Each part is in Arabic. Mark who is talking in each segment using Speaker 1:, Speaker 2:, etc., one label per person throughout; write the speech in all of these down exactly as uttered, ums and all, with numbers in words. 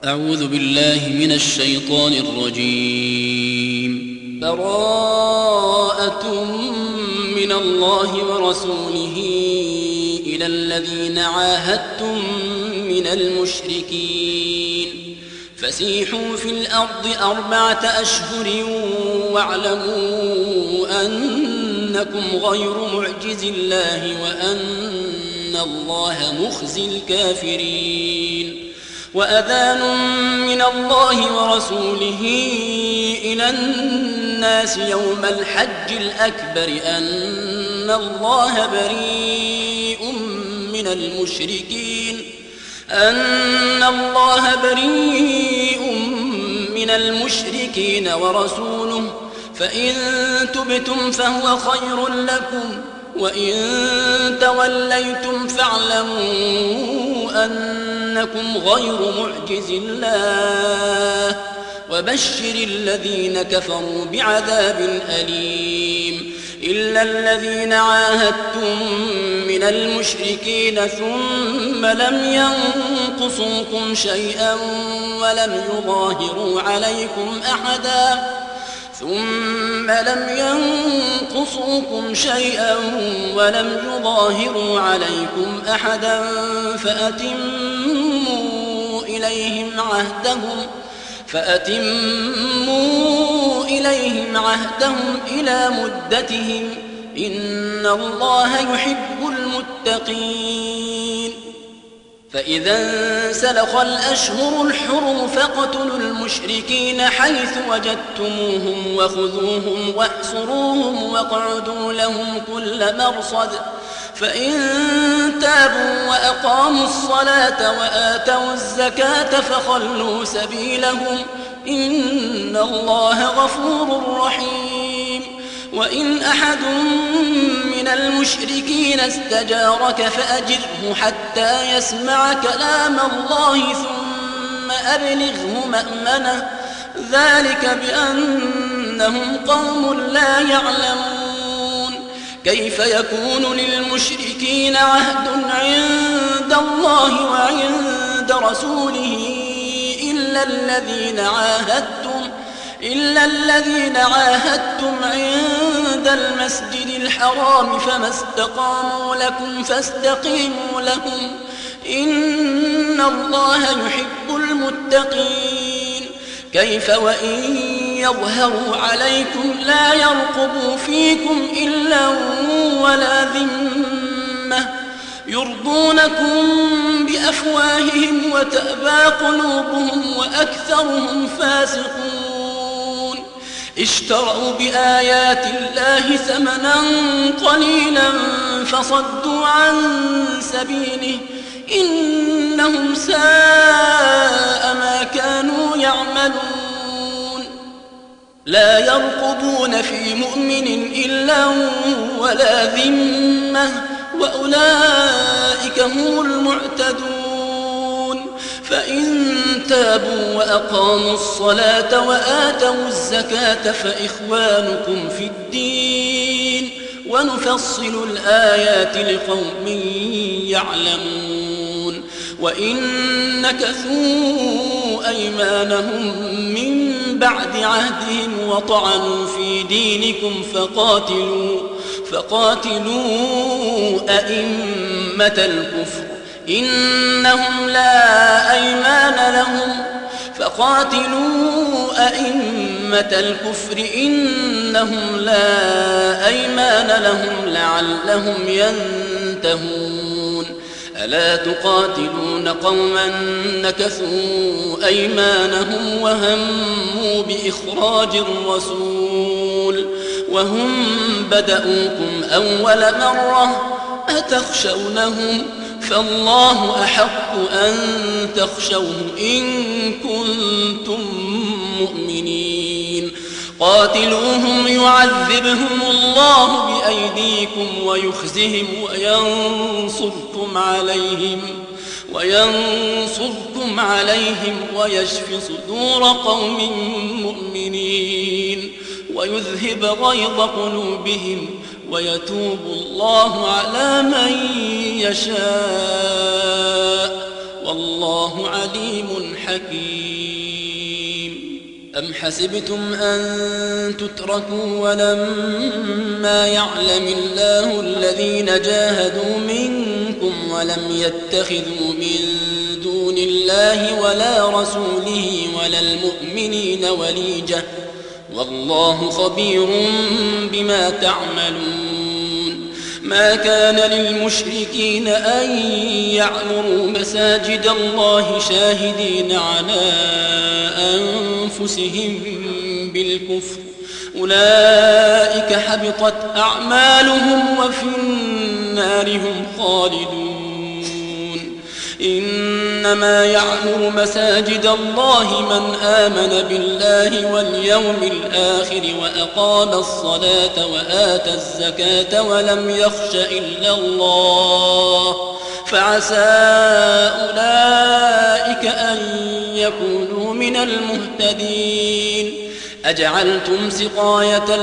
Speaker 1: أعوذ بالله من الشيطان الرجيم. براءة من الله ورسوله إلى الذين عاهدتم من المشركين فسيحوا في الأرض أربعة أشهر واعلموا أنكم غير معجز الله وأن الله مخزي الكافرين. وأذان من الله ورسوله إلى الناس يوم الحج الأكبر أن الله بريء من المشركين أن الله بريء من المشركين ورسوله فإن تبتم فهو خير لكم وإن توليتم فاعلموا أنكم غير معجز الله وبشر الذين كفروا بعذاب أليم. إلا الذين عاهدتم من المشركين ثم لم ينقصوكم شيئا ولم يظاهروا عليكم أحدا ثم لم ينقصوكم شيئا ولم يظاهروا عليكم أحدا فأتموا إليهم عهدهم فأتموا إليهم عهدهم إلى مدتهم إن الله يحب المتقين. فإذا انسلخ الأشهر الحرم فاقتلوا المشركين حيث وجدتموهم وخذوهم واحصروهم واقعدوا لهم كل مرصد فإن تابوا وأقاموا الصلاة وآتوا الزكاة فخلوا سبيلهم إن الله غفور رحيم. وإن أحد من المشركين استجارك فأجره حتى يسمع كلام الله ثم أبلغه مأمنه ذلك بأنهم قوم لا يعلمون. كيف يكون للمشركين عهد عند الله وعند رسوله إلا الذين عاهدتم إلا الذين عاهدتم عند المسجد الحرام فما استقاموا لكم فاستقيموا لهم إن الله يحب المتقين. كيف وإن يظهروا عليكم لا يرقبوا فيكم إلا ولا ذمة يرضونكم بأفواههم وتأبى قلوبهم وأكثرهم فاسقون. اشتروا بآيات الله ثمنا قليلا فصدوا عن سبيله إنهم ساء ما كانوا يعملون. لا يرقبون في مؤمن إلا ولا ذمة وأولئك هم المعتدون. فإن تابوا وأقاموا الصلاة وآتوا الزكاة فإخوانكم في الدين ونفصل الآيات لقوم يعلمون. وإن نكثوا أيمانهم من بعد عهدهم وطعنوا في دينكم فقاتلوا فقاتلوا أئمة الكفر إنهم لا أيمان لهم فقاتلوا أئمة الكفر إنهم لا أيمان لهم لعلهم ينتهون. ألا تقاتلون قوما نكثوا أيمانهم وهموا بإخراج الرسول وهم بدأوكم أول مرة أتخشونهم فالله أحق أن تخشوه إن كنتم مؤمنين. قاتلوهم يعذبهم الله بأيديكم ويخزهم وينصركم عليهم وينصركم عليهم ويشف صدور قوم مؤمنين ويذهب غيظ قلوبهم ويتوب الله على من يشاء والله عليم حكيم. أم حسبتم أن تتركوا ولما يعلم الله الذين جاهدوا منكم ولم يتخذوا من دون الله ولا رسوله ولا المؤمنين وليجة والله خبير بما تعملون. ما كان للمشركين أن يعمروا مساجد الله شاهدين على أنفسهم بالكفر أولئك حبطت أعمالهم وفي النار هم خالدون. إنما يعمر مساجد الله من آمن بالله واليوم الآخر وأقام الصلاة وآتى الزكاة ولم يخش إلا الله فعسى أولئك أن يكونوا من المهتدين. أجعلتم سقاية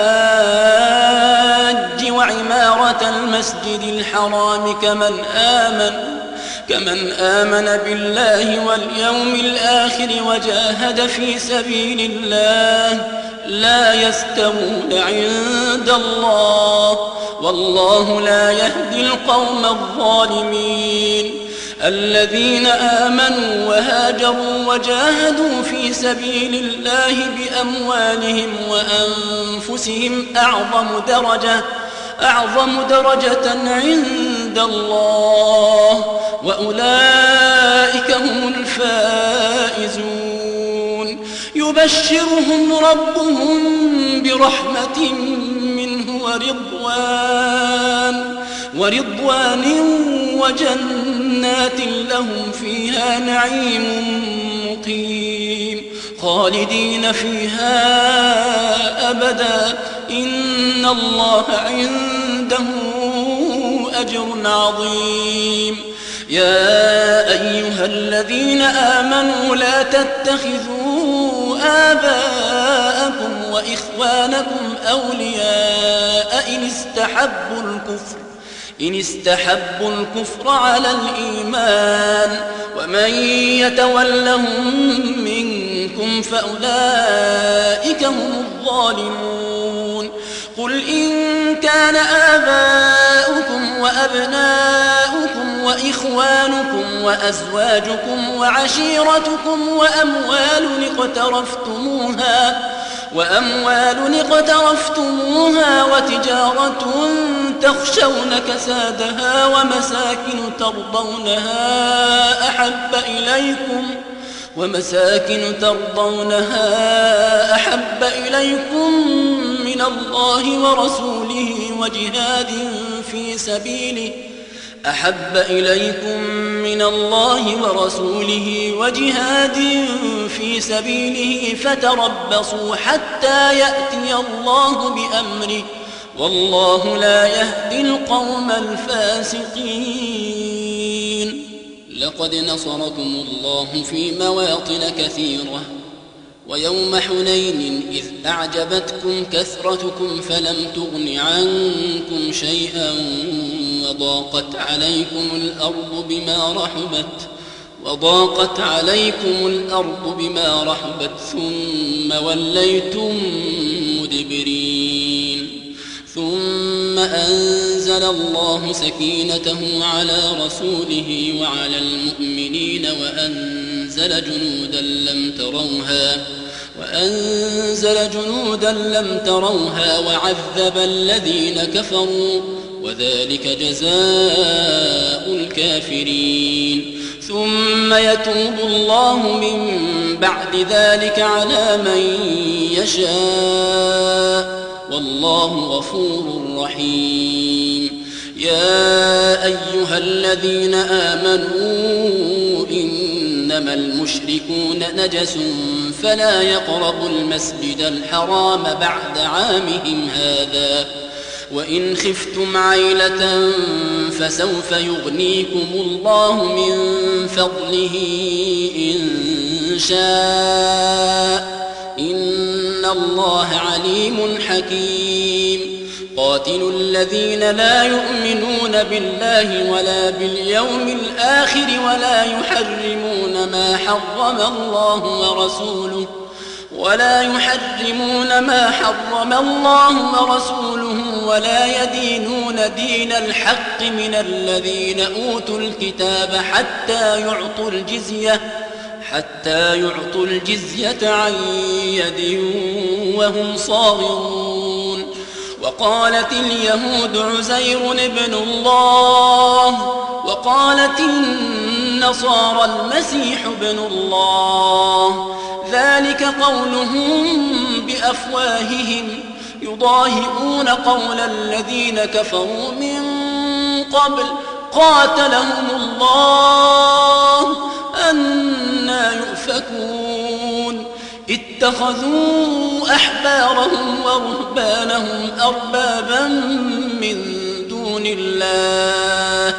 Speaker 1: الحاج وعمارة المسجد الحرام كمن آمن كمن آمن بالله واليوم الآخر وجاهد في سبيل الله لا يستوون عند الله والله لا يهدي القوم الظالمين. الذين آمنوا وهاجروا وجاهدوا في سبيل الله بأموالهم وأنفسهم أعظم درجة أعظم درجة عند الله وأولئك هم الفائزون. يبشرهم ربهم برحمة منه ورضوان ورضوان وجنات لهم فيها نعيم مقيم خالدين فيها أبدا إن الله عنده أجر عظيم. يا أيها الذين آمنوا لا تتخذوا آباءكم وإخوانكم أولياء إن استحبوا الكفر إن استحبوا الكفر على الإيمان ومن يتولهم منكم فأولئك هم الظالمون. قل إن كان آباؤكم وأبناؤكم وإخوانكم وأزواجكم وعشيرتكم وأموال اقترفتموها وأموال اقترفتموها وتجارة تخشون كسادها ومساكن ترضونها أحب إليكم ومساكن ترضونها أحب إليكم من الله ورسوله وجهاد في سبيله أحب إليكم من الله ورسوله وجهاد في سبيله فتربصوا حتى يأتي الله بأمره والله لا يهدي القوم الفاسقين. لقد نصركم الله في مواطن كثيرة ويوم حنين إذ أعجبتكم كثرتكم فلم تغن عنكم شيئا وضاقت عليكم الأرض بما رحبت وضاقت عليكم الأرض بما رحبت ثم وليتم مدبرين. ثم أنزل الله سكينته على رسوله وعلى المؤمنين وأنزل جنودا لم تروها وأنزل جنودا لم تروها وعذب الذين كفروا وذلك جزاء الكافرين. ثم يتوب الله من بعد ذلك على من يشاء والله غفور رحيم. يا أيها الذين آمنوا إنما المشركون نجس فلا يقربوا المسجد الحرام بعد عامهم هذا وإن خفتم عيلة فسوف يغنيكم الله من فضله إن شاء إن الله عليم حكيم. قاتلوا الذين لا يؤمنون بالله ولا باليوم الآخر ولا يحرمون ما حرم الله ورسوله ولا يحرمون ما حرم الله ورسوله ولا يدينون دين الحق من الذين أوتوا الكتاب حتى يعطوا الجزية حتى يعطوا الجزية عن يد وهم صاغرون. وقالت اليهود عزير ابن الله وقالت النصارى المسيح ابن الله، ذلك قولهم بأفواههم يضاهئون قول الذين كفروا من قبل قاتلهم الله أنى يؤفكون. اتخذوا أحبارهم ورهبانهم أربابا من دون الله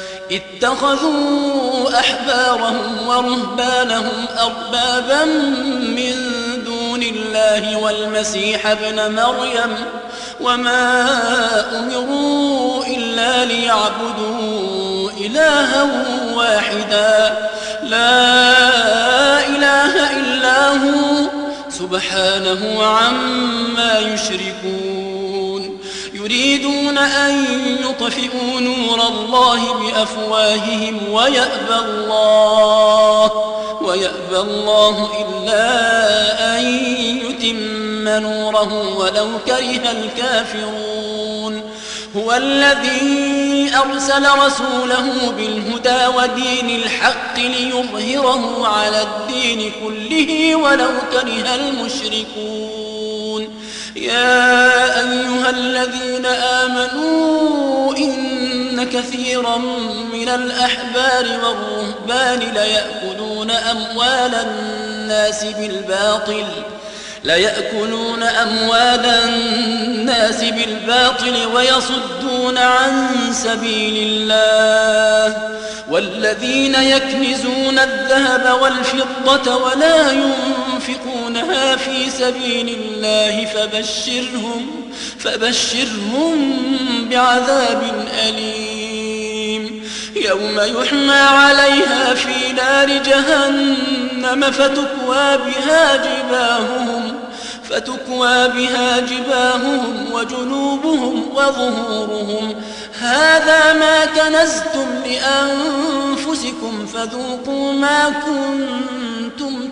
Speaker 1: اتخذوا أحبارهم ورهبانهم أربابا من دون الله والمسيح ابن مريم وما أمروا إلا ليعبدوا إلها واحدا لا إله إلا هو سبحانه عما يشركون. يريدون أن يطفئوا نور الله بأفواههم ويأبى الله ويأبى الله إلا أن يتم نوره ولو كره الكافرون. هو الذي أرسل رسوله بالهدى ودين الحق ليظهره على الدين كله ولو كره المشركون. يا أيها الذين آمنوا إن كثيرا من الأحبار والرهبان ليأكلون أموال الناس بالباطل ليأكلون أموال الناس بالباطل ويصدون عن سبيل الله والذين يكنزون الذهب والفضة ولا ينفقونها في سبيل الله فبشرهم فبشرهم بعذاب أليم. يوم يحمى عليها في نار جهنم فتكوى بها جباههم فتكوى بها جباههم وجنوبهم وظهورهم هذا ما كنزتم لأنفسكم فذوقوا ما كنتم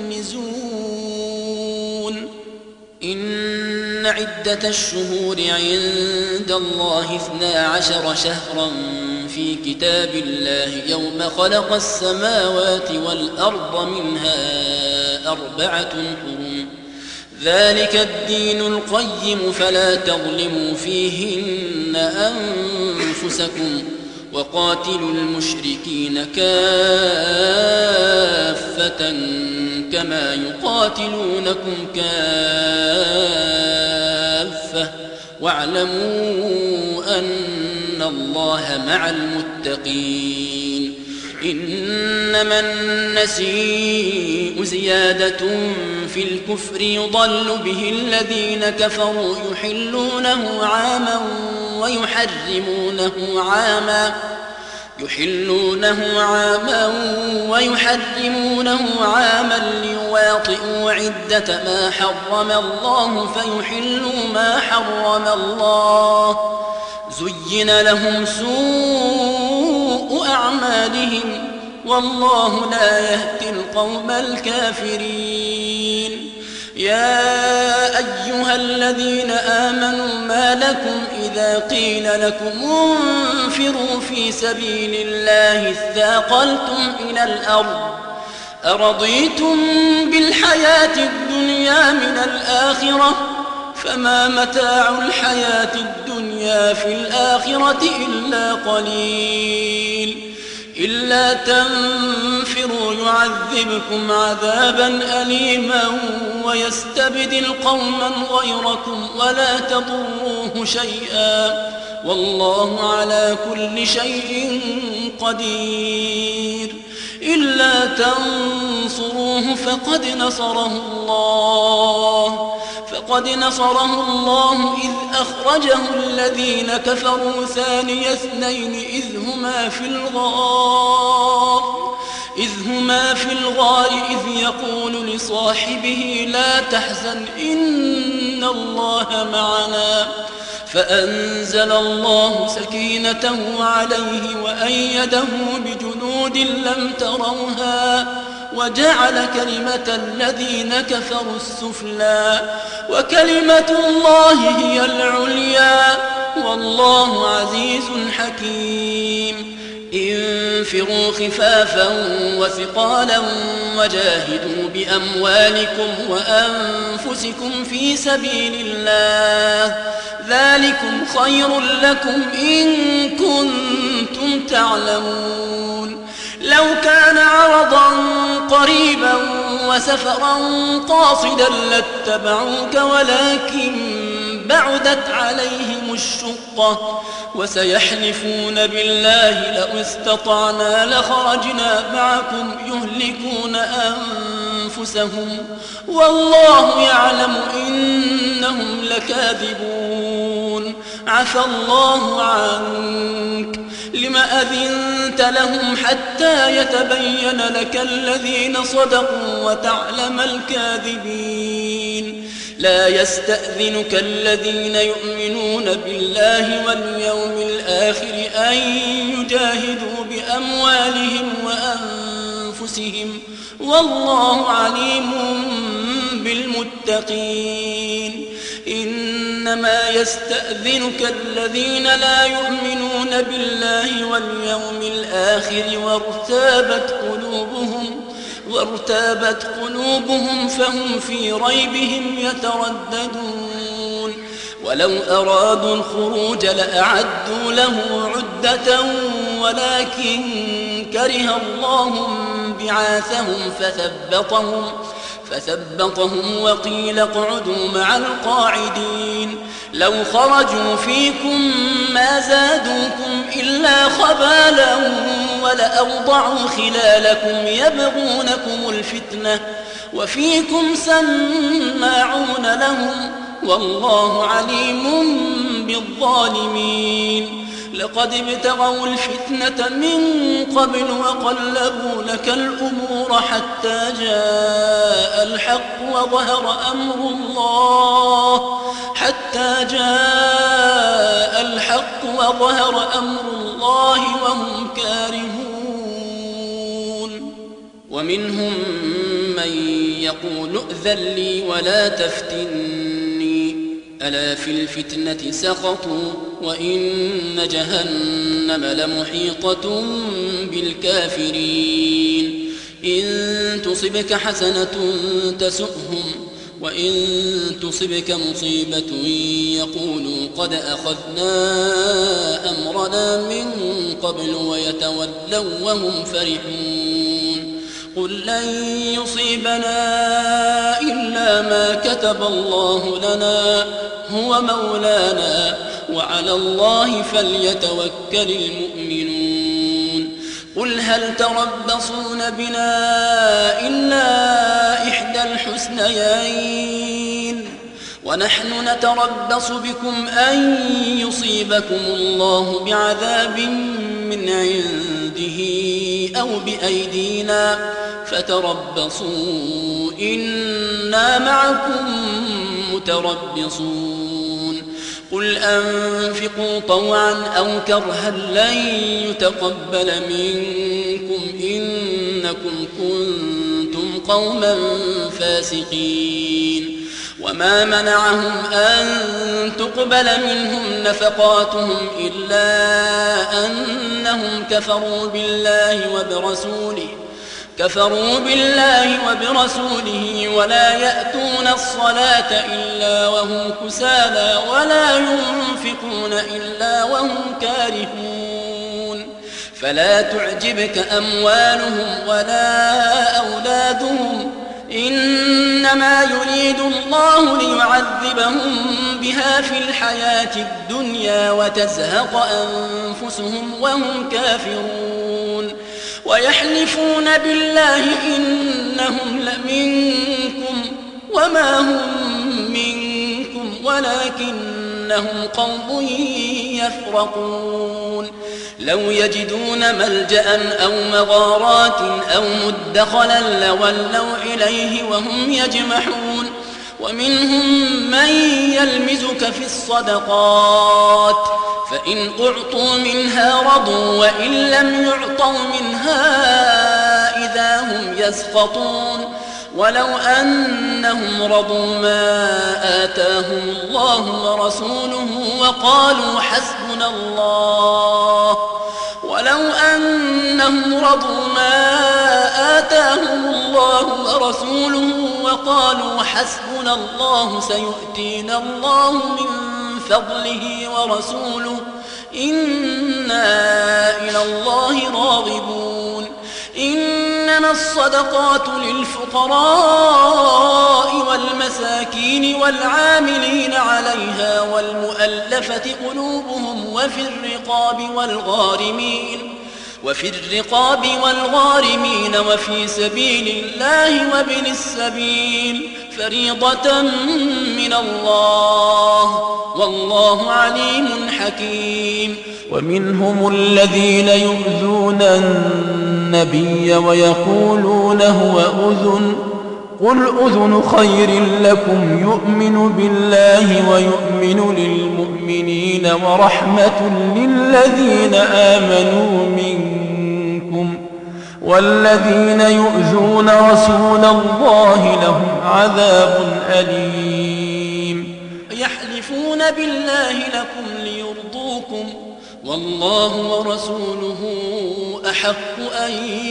Speaker 1: تكنزون. إن عدة الشهور عند الله اثنا عشر شهرا في كتاب الله يوم خلق السماوات والأرض منها أربعة حرم ذلك الدين القيم فلا تظلموا فيهن أنفسكم وقاتلوا المشركين كافة كما يقاتلونكم كافة واعلموا أن الله مع المتقين. إنما النسيء زيادة في الكفر يضل به الذين كفروا يحلونه عاما ويحرمونه عاما يحلونه عاما ويحرمونه عاما ليواطئوا عدة ما حرم الله فيحلوا ما حرم الله زين لهم سوء أعمالهم والله لا يهدي القوم الكافرين. يا أيها الذين آمنوا ما لكم إذا قيل لكم انفروا في سبيل الله اثاقلتم إلى الأرض أرضيتم بالحياة الدنيا من الآخرة فما متاع الحياة الدنيا في الآخرة إلا قليل. إلا تنفروا يعذبكم عذابا أليما ويستبدل قوما غيركم ولا تضروه شيئا والله على كل شيء قدير. إلا تنصروه فقد نصره الله فقد نصره الله إذ أخرجه الذين كفروا ثاني اثنين إذ هما في الغار إذ هما في الغار إذ يقول لصاحبه لا تحزن إن الله معنا فأنزل الله سكينته عليه وأيده بجنود لم تروها وجعل كلمة الذين كفروا السفلى وكلمة الله هي العليا والله عزيز حكيم انفروا خفافا وثقالا وجاهدوا بأموالكم وأنفسكم في سبيل الله ذلكم خير لكم إن كنتم تعلمون لو كان عرضا قريبا وسفرا قاصدا لاتبعوك ولكن بعدت عليهم الشقة وسيحلفون بالله لو استطعنا لخرجنا معكم يهلكون أنفسهم والله يعلم إنهم لكاذبون عفى الله عنك لم أذنت لهم حتى يتبين لك الذين صدقوا وتعلم الكاذبين لا يستأذنك الذين يؤمنون بالله واليوم الآخر أن يجاهدوا بأموالهم وأنفسهم والله عليم بالمتقين إنما يستأذنك الذين لا يؤمنون بالله واليوم الآخر وارتابت قلوبهم وارتابت قلوبهم فهم في ريبهم يترددون ولو أرادوا الخروج لأعدوا له عدة ولكن كره الله بعاثهم فثبطهم فثبطهم وقيل اقعدوا مع القاعدين لو خرجوا فيكم ما زادوكم إلا خبالا ولأوضعوا خلالكم يبغونكم الفتنة وفيكم سماعون لهم والله عليم بالظالمين لقد ابتغوا الفتنة من قبل وقلبوا لك الأمور حتى جاء الحق وظهر أمر الله حتى جاء الحق وظهر أمر الله وهم كارهون ومنهم من يقول ائذن لي ولا تفتني ألا في الفتنة سقطوا وإن جهنم لمحيطة بالكافرين إن تصبك حسنة تسؤهم وإن تصبك مصيبة يقولوا قد أخذنا أمرنا من قبل ويتولوا وهم فرحون قل لن يصيبنا إلا ما كتب الله لنا هو مولانا وعلى الله فليتوكل المؤمنون قل هل تربصون بنا إلا إحدى الحسنيين ونحن نتربص بكم أن يصيبكم الله بعذاب من عنده أو بأيدينا فتربصوا إنا معكم متربصون قل أنفقوا طوعا أو كرها لن يتقبل منكم إنكم كنتم قوما فاسقين وما منعهم أن تقبل منهم نفقاتهم إلا أنهم كفروا بالله وبرسوله كفروا بالله وبرسوله ولا يأتون الصلاة إلا وهم كسالى ولا ينفقون إلا وهم كارهون فلا تعجبك أموالهم ولا أولادهم إنما يريد الله ليعذبهم بها في الحياة الدنيا وتزهق أنفسهم وهم كافرون ويحلفون بالله إنهم لمنكم وما هم منكم ولكنهم قوم يفرقون لو يجدون ملجأ أو مغارات أو مدخلا لولوا إليه وهم يجمحون ومنهم من يلمزك في الصدقات فإن أعطوا منها رضوا وإن لم يعطوا منها إذا هم يسخطون ولو أنهم رضوا ما آتاهم الله ورسوله وقالوا حسبنا الله ولو أنهم رضوا ما آتاهم الله ورسوله وقالوا حسبنا الله سيؤتينا الله من فضله ورسوله إنا إلى الله راغبون إنما الصدقات للفقراء والمساكين والعاملين عليها والمؤلفة قلوبهم وفي الرقاب والغارمين وفي الرقاب والغارمين وفي سبيل الله وابن السبيل فريضة من الله والله عليم حكيم.
Speaker 2: ومنهم الذين يؤذون النبي ويقولون هو أذن قل أذن خير لكم يؤمن بالله ويؤمن للمؤمنين ورحمة للذين آمنوا منكم والذين يؤذون رسول الله لهم عذاب أليم.
Speaker 1: يحلفون بالله لكم ليرضوكم والله ورسوله أحق أن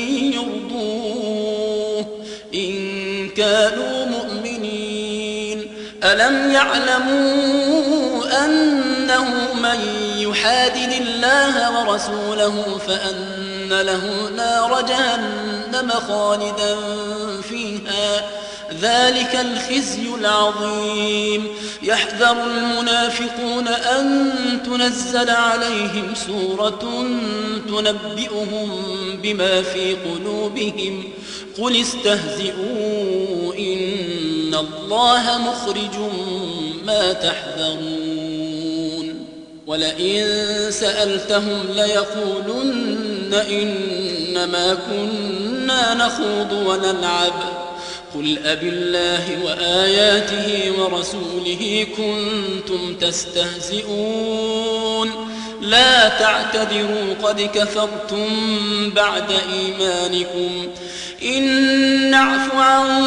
Speaker 1: يرضوه إن كانوا مؤمنين. ألم يعلموا أنه من يحادد الله ورسوله فأن له نار جهنم خالدا فيها ذلك الخزي العظيم. يحذر المنافقون أن تنزل عليهم سورة تنبئهم بما في قلوبهم قل استهزئوا إن الله مخرج ما تحذرون. ولئن سألتهم ليقولن إنما كنا نخوض ونلعب قل أبالله وآياته ورسوله كنتم تستهزئون لا تعتذروا قد كفرتم بعد إيمانكم إن نعف عن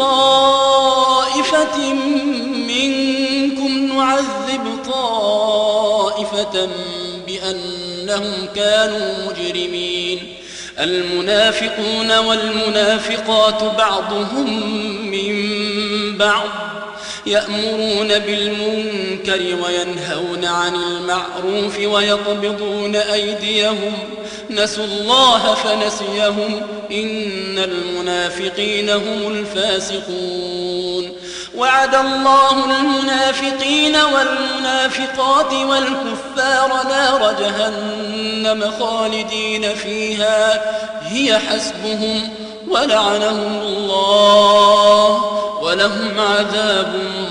Speaker 1: طائفة منكم نعذب طائفة بأنهم كانوا مجرمين. المنافقون والمنافقات بعضهم من بعض يأمرون بالمنكر وينهون عن المعروف ويقبضون أيديهم نسوا الله فنسيهم إن المنافقين هم الفاسقون. وعد الله المنافقين والمنافقات والكفار نار جهنم خالدين فيها هي حسبهم ولعنهم الله ولهم عذاب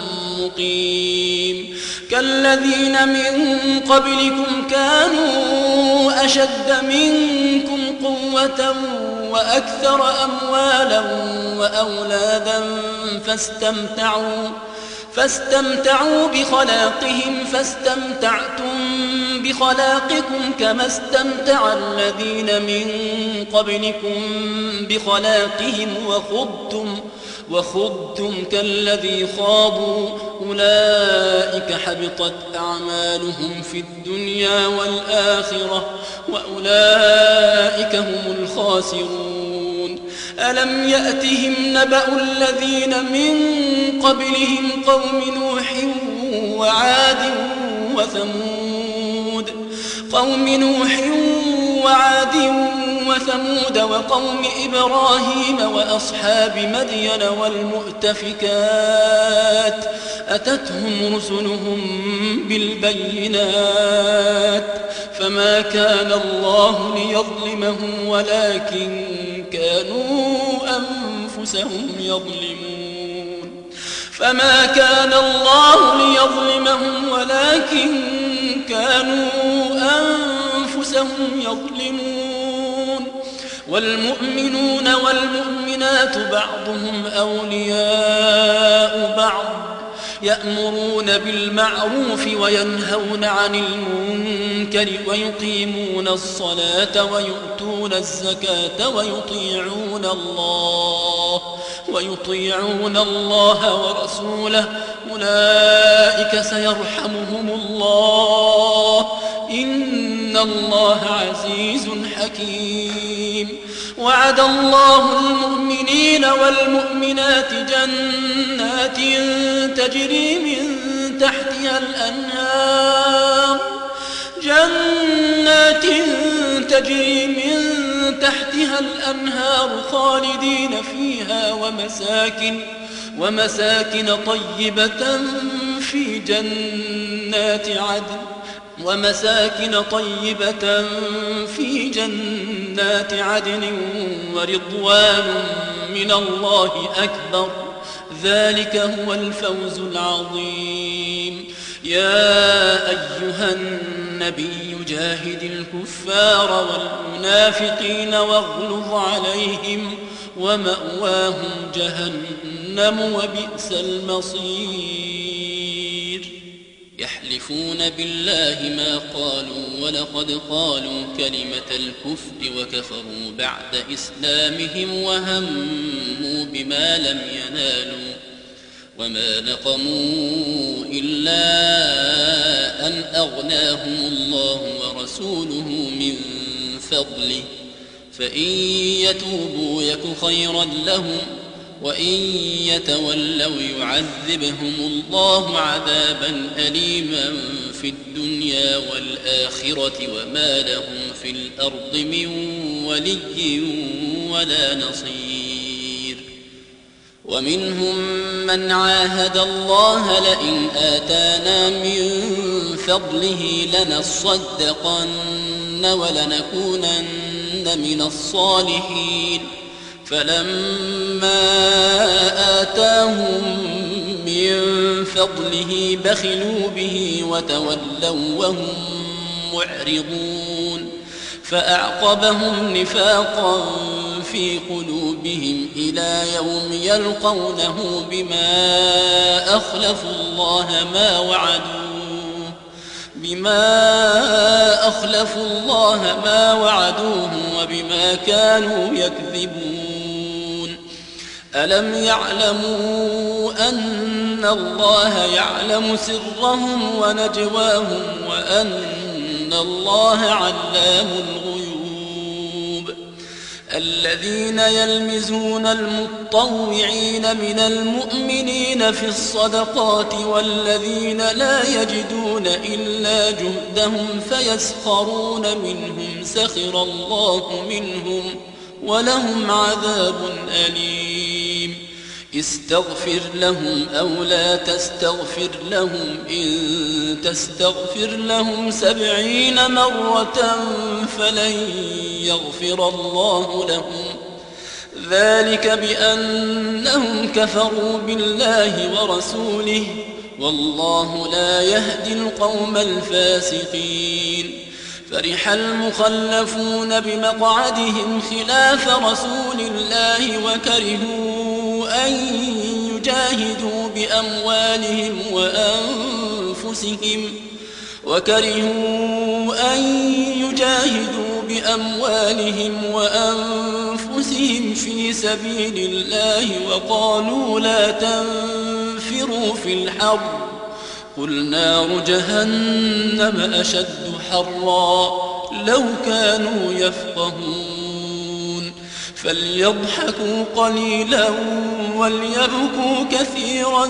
Speaker 1: مقيم. كالذين من قبلكم كانوا أشد منكم قوة وأكثر أموالا وأولادا فاستمتعوا فاستمتعوا بخلاقهم فاستمتعتم بخلاقكم كما استمتع الذين من قبلكم بخلاقهم وخضتم وخضتم كالذي خاضوا أولئك حبطت أعمالهم في الدنيا والآخرة وأولئك هم الخاسرون. ألم يأتهم نبأ الذين من قبلهم قوم نوح وعاد وثمود قوم نوح وعاد وثمود وقوم إبراهيم وأصحاب مدين والمؤتفكات أتتهم رسلهم بالبينات فما كان الله ليظلمهم ولكن كانوا أنفسهم يظلمون. فما كان الله ليظلمهم ولكن كانوا أنفسهم يظلمون والمؤمنون والمؤمنات بعضهم أولياء بعض يأمرون بالمعروف وينهون عن المنكر ويقيمون الصلاة ويؤتون الزكاة ويطيعون الله ويطيعون الله ورسوله أولئك سيرحمهم الله إن الله عزيز حكيم وعد الله المؤمنين والمؤمنات جنات تجري من تحتها الأنهار جنات تجري من تحتها الأنهار خالدين فيها ومساكن ومساكن طيبة في جنات عدن ومساكن طيبة في جنات عدن ورضوان من الله أكبر ذلك هو الفوز العظيم يا أيها النبي جاهد الكفار والمنافقين واغلظ عليهم ومأواهم جهنم وبئس المصير يحلفون بالله ما قالوا ولقد قالوا كلمة الكفر وكفروا بعد إسلامهم وهموا بما لم ينالوا وما نقموا إلا أن أغناهم الله ورسوله من فضله فإن يتوبوا يك خيرا لهم وإن يتولوا يعذبهم الله عذابا أليما في الدنيا والآخرة وما لهم في الأرض من ولي ولا نصير ومنهم من عاهد الله لئن آتانا من فضله لنصدقن ولنكونن من الصالحين فلما آتاهم من فضله بخلوا به وتولوا وهم معرضون فأعقبهم نفاقا في قلوبهم إلى يوم يلقونه بما أخلفوا الله ما وعدوه بما أخلفوا الله ما وعدوه وبما كانوا يكذبون ألم يعلموا أن الله يعلم سرهم ونجواهم وأن الله علام الغيوب الذين يلمزون المطوعين من المؤمنين في الصدقات والذين لا يجدون إلا جهدهم فيسخرون منهم سخر الله منهم ولهم عذاب أليم استغفر لهم أو لا تستغفر لهم إن تستغفر لهم سبعين مرة فلن يغفر الله لهم ذلك بأنهم كفروا بالله ورسوله والله لا يهدي القوم الفاسقين فرح المخلفون بمقعدهم خلاف رسول الله وكرهوا أن يجاهدوا بأموالهم وأنفسهم وكرهوا أن يجاهدوا بأموالهم وأنفسهم في سبيل الله وقالوا لا تنفروا في الحر قل نار جهنم أشد حرا لو كانوا يفقهون فليضحكوا قليلا وليبكوا كثيرا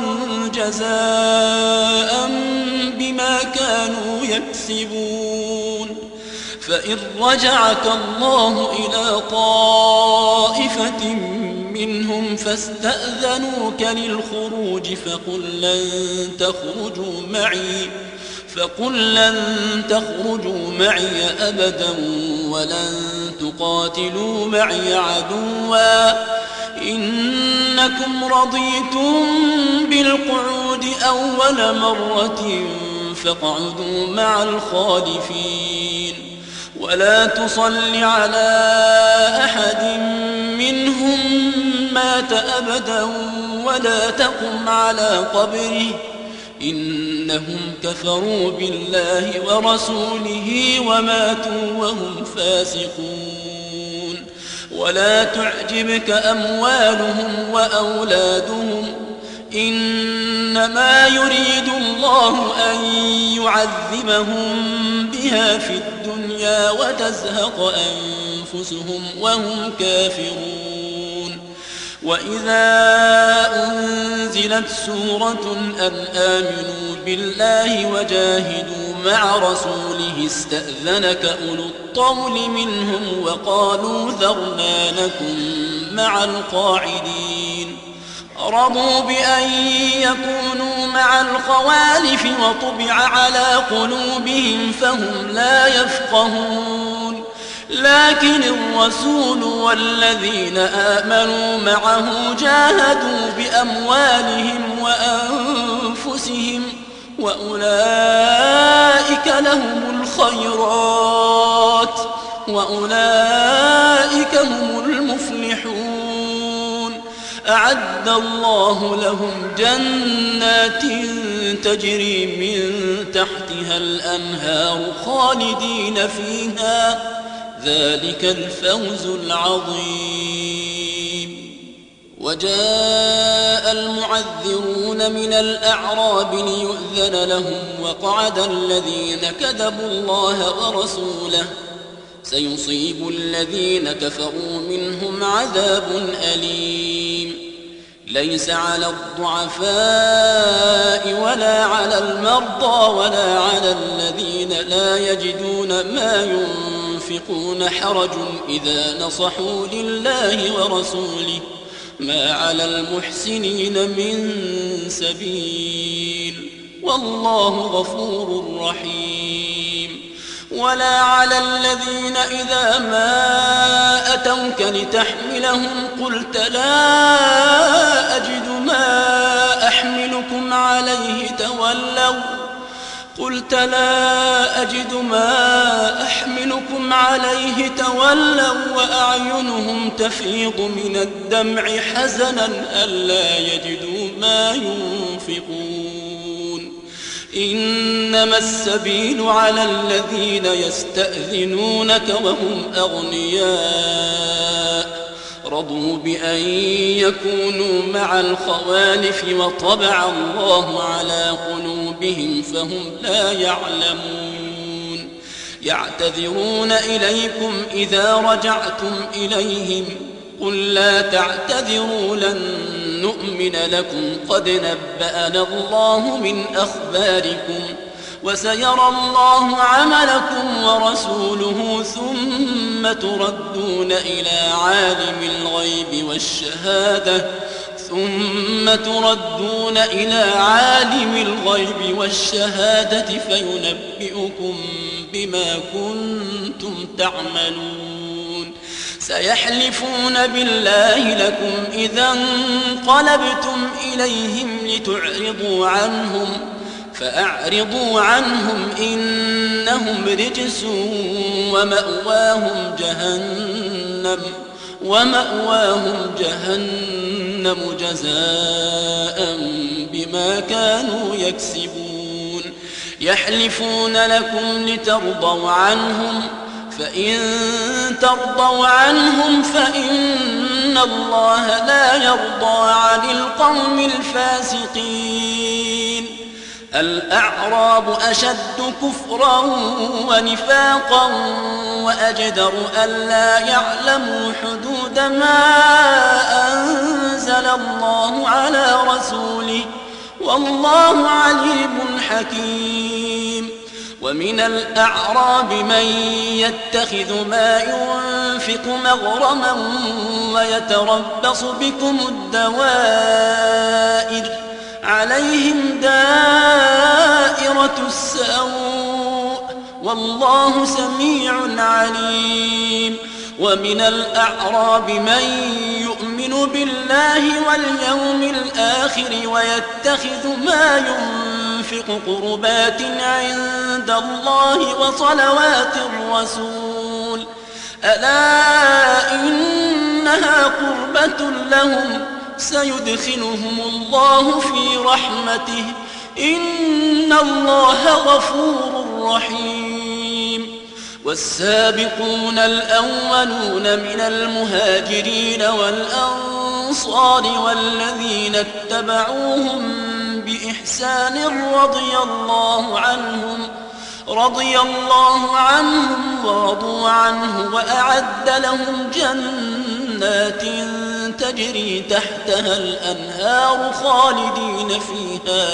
Speaker 1: جزاء بما كانوا يكسبون فإن رجعك الله إلى طائفة منهم فاستأذنوك للخروج فقل لن تخرجوا معي فقل لن تخرجوا معي أبدا ولن تقاتلوا معي عدوا إنكم رضيتم بالقعود أول مرة فاقعدوا مع الخالفين ولا تصل على أحد منهم مات أبدا ولا تقم على قبره إنهم كفروا بالله ورسوله وماتوا وهم فاسقون ولا تعجبك أموالهم وأولادهم إنما يريد الله أن يعذبهم بها في الدنيا وتزهق أنفسهم وهم كافرون وإذا أنزلت سورة أن آمنوا بالله وجاهدوا مع رسوله استأذنك أولو الطول منهم وقالوا ذرنا نكن مع القاعدين رضوا بأن يكونوا مع الخوالف وطبع على قلوبهم فهم لا يفقهون لكن الرسول والذين آمنوا معه جاهدوا بأموالهم وأنفسهم وأولئك لهم الخيرات وأولئك هم المفلحون أعد الله لهم جنات تجري من تحتها الأنهار خالدين فيها ذلك الفوز العظيم وجاء المعذرون من الأعراب ليؤذن لهم وقعد الذين كذبوا الله ورسوله سيصيب الذين كفروا منهم عذاب أليم ليس على الضعفاء ولا على المرضى ولا على الذين لا يجدون ما ينفقون حرج إذا نصحوا لله ورسوله ما على المحسنين من سبيل والله غفور رحيم ولا على الذين إذا ما أتوك لتحملهم قلت لا أجد ما أحملكم عليه تولوا قلت لا أجد ما أحملكم عليه تولوا وأعينهم تفيض من الدمع حزنا ألا يجدوا ما ينفقون إنما السبيل على الذين يستأذنونك وهم أغنياء رضوا بأن يكونوا مع الخوالف وطبع الله على قلوبهم فهم لا يعلمون يعتذرون إليكم إذا رجعتم إليهم قل لا تعتذروا لن نؤمن لكم قد نبأنا الله من أخباركم وسيرى الله عملكم ورسوله ثم تردون إلى عالم الغيب والشهادة ثم تردون إلى عالم الغيب والشهادة فينبئكم بما كنتم تعملون سيحلفون بالله لكم إذا انقلبتم إليهم لتعرضوا عنهم فأعرضوا عنهم إنهم رجس ومأواهم جهنم ومأواهم جهنم جزاء بما كانوا يكسبون يحلفون لكم لترضوا عنهم فإن ترضوا عنهم فإن الله لا يرضى عن القوم الفاسقين الأعراب أشد كفرا ونفاقا وأجدر ألا يعلموا حدود ما أنزل الله على رسوله والله عليم حكيم ومن الأعراب من يتخذ ما ينفق مغرما ويتربص بكم الدوائر عليهم دائرة السوء والله سميع عليم ومن الأعراب من يؤمن يؤمن بالله واليوم الآخر ويتخذ ما ينفق قربات عند الله وصلوات الرسول ألا إنها قربة لهم سيدخلهم الله في رحمته إن الله غفور رحيم. والسابقون الأولون من المهاجرين والأنصار والذين اتبعوهم بإحسان رضي الله عنهم رضي الله عنهم ورضوا عنه وأعد لهم جنات تجري تحتها الأنهار خالدين فيها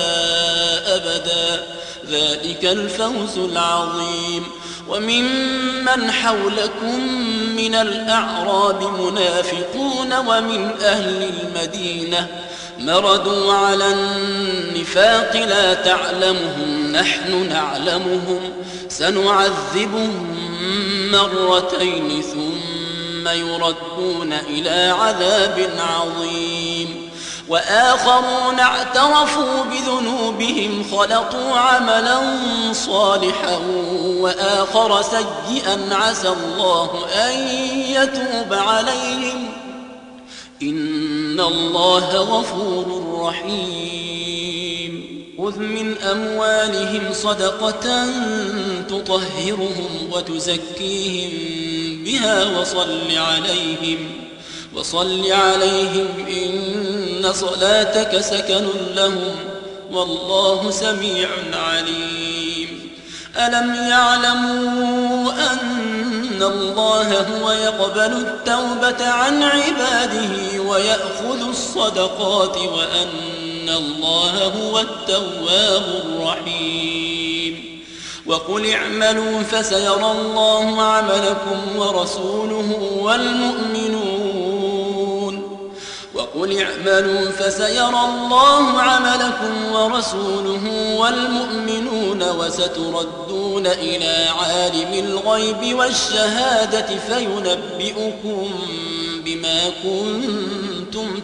Speaker 1: أبدا ذلك الفوز العظيم. وممن حولكم من الأعراب منافقون ومن أهل المدينة مردوا على النفاق لا تعلمهم نحن نعلمهم سنعذبهم مرتين ثم يردون إلى عذاب عظيم. وآخرون اعترفوا بذنوبهم خلطوا عملا صالحا وآخر سيئا عسى الله أن يتوب عليهم إن الله غفور رحيم. خذ من أموالهم صدقة تطهرهم وتزكيهم بها وصل عليهم وصل عليهم إن صلاتك سكن لهم والله سميع عليم. ألم يعلموا أن الله هو يقبل التوبة عن عباده ويأخذ الصدقات وأن الله هو التواب الرحيم. وقل اعملوا فسيرى الله عملكم ورسوله والمؤمنون وقل اعملوا فسيرى الله عملكم ورسوله والمؤمنون وستردون إلى عالم الغيب والشهادة فينبئكم بما كنتم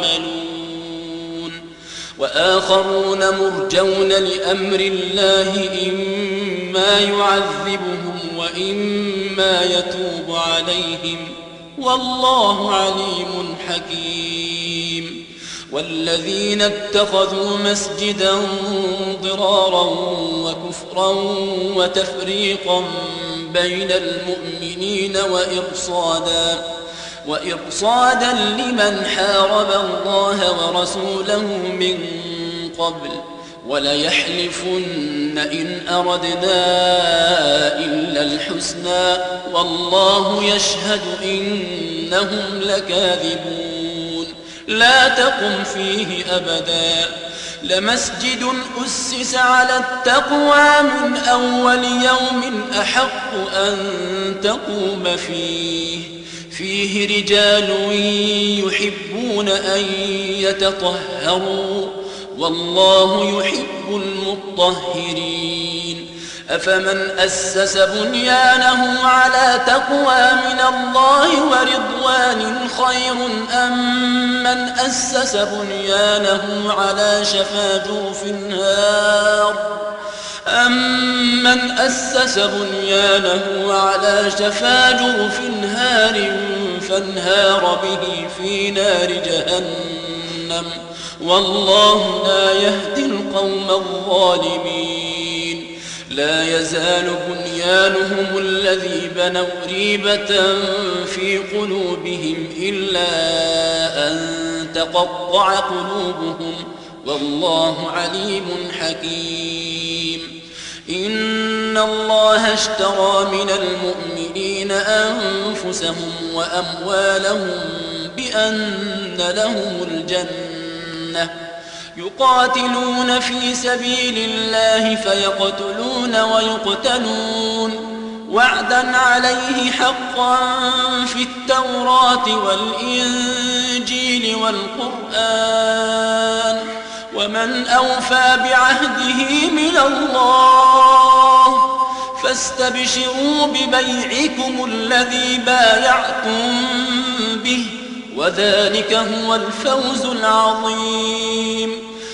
Speaker 1: تعملون. وآخرون مرجون لأمر الله إما يعذبهم وإما يتوب عليهم والله عليم حكيم. والذين اتخذوا مسجدا ضرارا وكفرا وتفريقا بين المؤمنين وإرصادا وإرصادا لمن حارب الله ورسوله من قبل وليحلفن إن أردنا إلا الحسنى والله يشهد إنهم لكاذبون. لا تقم فيه أبدا لمسجد أسس على التقوى من أول يوم أحق أن تقوم فيه فيه رجال يحبون أن يتطهروا والله يحب المطهرين. أفمن أسس بنيانه على تقوى من الله ورضوان خير أم من أسس بنيانه على شفا جرف هار أمن أسس بنيانه على شفا جرف هار فانهار به في نار جهنم والله لا يهدي القوم الظالمين. لا يزال بنيانهم الذي بنوا ريبة في قلوبهم إلا أن تقطع قلوبهم والله عليم حكيم. إن الله اشترى من المؤمنين أنفسهم وأموالهم بأن لهم الجنة يقاتلون في سبيل الله فيقتلون ويقتلون وعدا عليه حقا في التوراة والإنجيل والقرآن ومن أوفى بعهده من الله فاستبشروا ببيعكم الذي بايعتم به وذلك هو الفوز العظيم.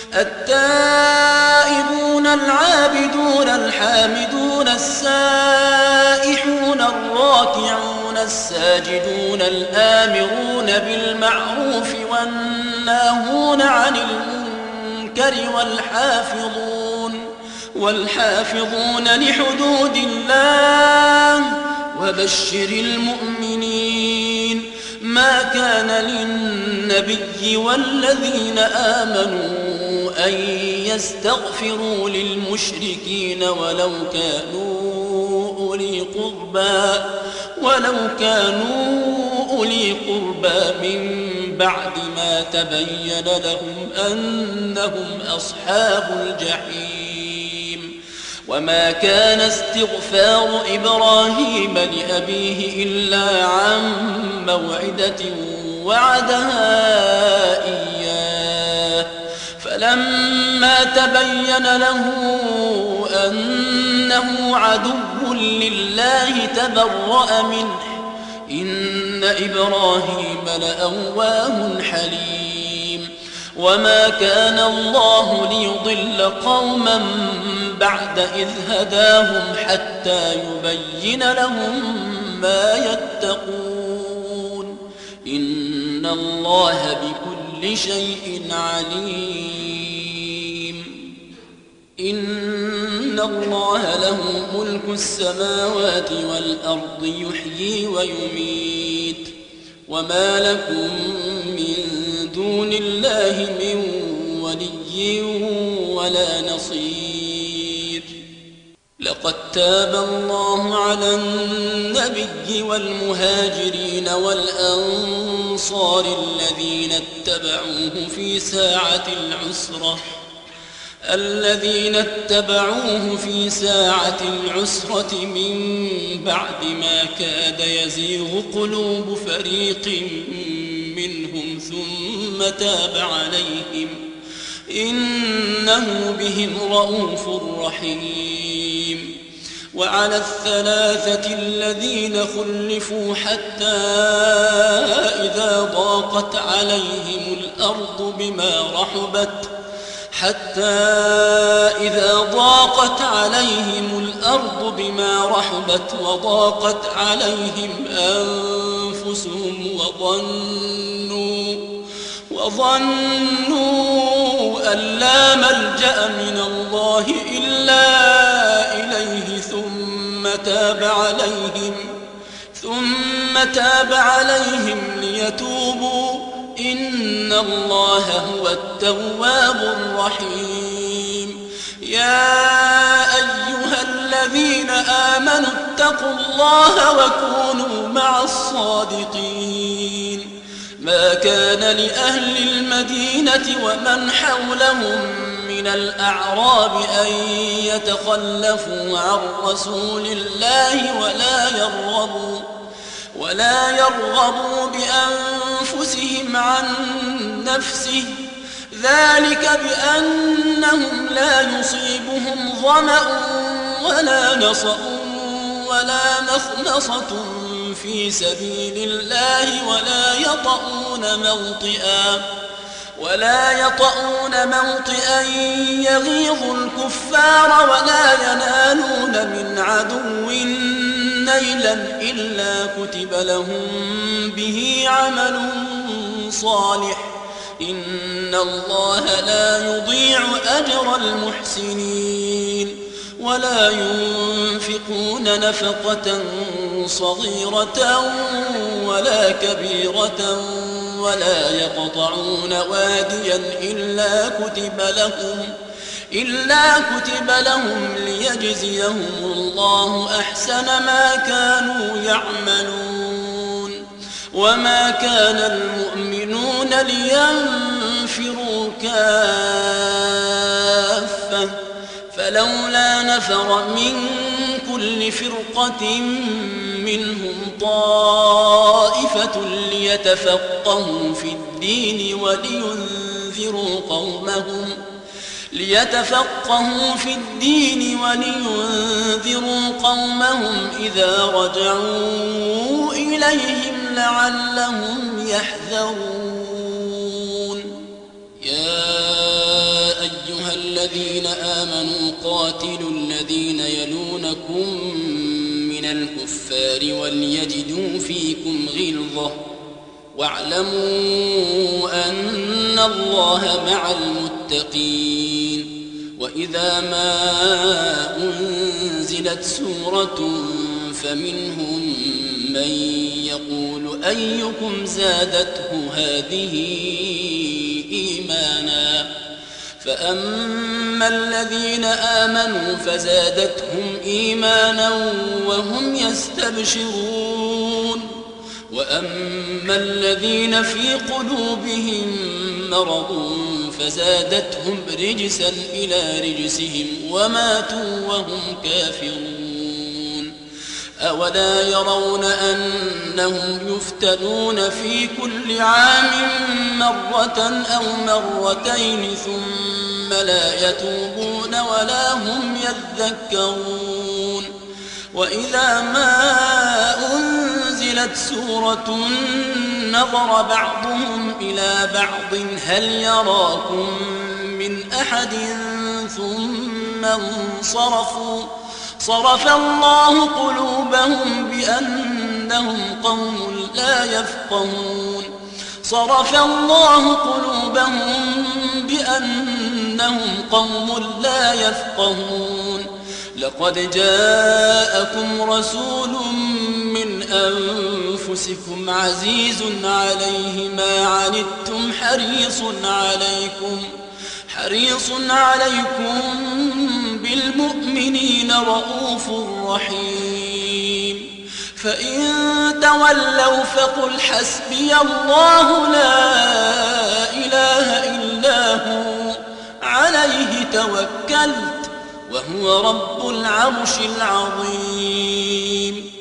Speaker 1: التائبون العابدون الحامدون السائحون الراكعون الساجدون الآمرون بالمعروف والناهون عن المنكر والحافظون والحافظون لحدود الله وبشر المؤمنين. ما كان للنبي والذين آمنوا أن يستغفروا للمشركين ولو كانوا أولي قربى ولو كانوا أولي قربى من بعد ما تبين لهم أنهم أصحاب الجحيم. وما كان استغفار إبراهيم لأبيه إلا عن موعدة وعدها إياه فلما تبين له أنه عدو لله تبرأ منه إن إبراهيم لأواه حليم. وما كان الله ليضل قوما بعد إذ هداهم حتى يبين لهم ما يتقون إن الله بكل شيء عليم. إن الله له ملك السماوات والأرض يحيي ويميت وما لكم من دون الله من ولي ولا نصير. لقد تاب الله على النبي والمهاجرين والأنصار الذين اتبعوه في ساعة العسرة الذين اتبعوه في ساعة العسرة من بعد ما كاد يزيغ قلوب فريق منهم ثم تاب عليهم إنه بهم رءوف رحيم. وعلى الثلاثة الذين خلفوا حتى إذا ضاقت عليهم الأرض بما رحبت حتى إذا ضاقت عليهم الأرض بما رحبت وضاقت عليهم أنفسهم وظنوا وظنوا أن لا ملجأ من الله إلا إليه ثم تاب عليهم ثم تاب عليهم ليتوبوا إن الله هو التواب الرحيم. يا أيها الذين آمنوا اتقوا الله وكونوا مع الصادقين. ما كان لأهل المدينة ومن حولهم من الأعراب أن يتخلفوا عن رسول الله ولا يرغبوا ولا يرغبوا بأنفسهم عن نفسه ذلك بأنهم لا يصيبهم ظمأ ولا نصب ولا مخمصة في سبيل الله ولا يطؤون موطئا ولا يطؤون موطئا يغيظ الكفار ولا ينالون من عدو نيلا إلا كتب لهم به عمل صالح إن الله لا يضيع أجر المحسنين. ولا ينفقون نفقة صغيرة ولا كبيرة ولا يقطعون واديا إلا كتب لهم إلا كتب لهم ليجزيهم الله أحسن ما كانوا يعملون. وما كان المؤمنون لينفروا كافة فلولا نفر من كل فرقة منهم طائفة ليتفقهوا في الدين ولينذروا قومهم ليتفقهوا في الدين ولينذروا قومهم إذا رجعوا إليهم لعلهم يحذرون يا أيها الذين آمنوا قاتلوا الذين يلونكم من الكفار وليجدوا فيكم غلظة واعلموا أن الله مع المتقين وإذا ما أنزلت سورة فمنهم من يقول أيكم زادته هذه إيمانا فأما الذين آمنوا فزادتهم إيمانا وهم يستبشرون وأما الذين في قلوبهم مرض فزادتهم رجسا إلى رجسهم وماتوا وهم كافرون أولا يرون أنهم يفتنون في كل عام مرة أو مرتين ثم لا يتوبون ولا هم يذكرون وإذا ما أنزلت سورة نظر بعضهم إلى بعض هل يراكم من أحد ثم انصرفوا صرف الله قلوبهم بأنهم قوم لا يفقهون صرف الله قلوبهم بأنهم قوم لا يفقهون لقد جاءكم رسول من أنفسكم عزيز عليه ما عنتم حريص عليكم حريص عليكم بالمؤمنين رؤوف رحيم فإن تولوا فقل حسبي الله لا إله إلا هو عليه توكلت وهو رب العرش العظيم